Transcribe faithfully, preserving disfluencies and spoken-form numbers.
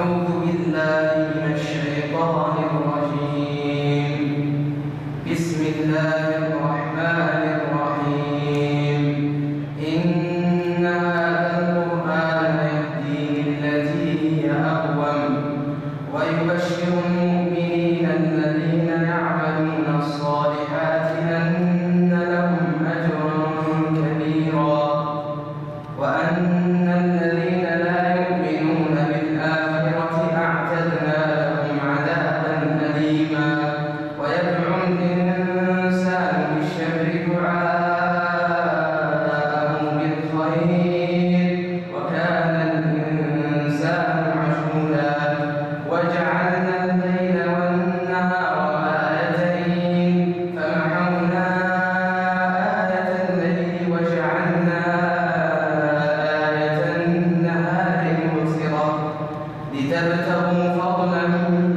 أعوذ بالله من الشيطان الرجيم. بسم الله الرحمن الرحيم. إن هذا القرآن يهدي للتي هي أقوم ويبشر المؤمنين الذين يعملون الصالحات أن لهم أجرا كبيرا وأن الذين لا يؤمنون بالآخرة أعتدنا لهم عذابا أليما. ويدعو الإنسان بالشر دعاءه بالخير وكان الإنسان عجولا. وجعلنا الليل والنهار آيتين فمحونا آية الليل وجعلنا آية النهار مبصرة لتبتغوا فضلا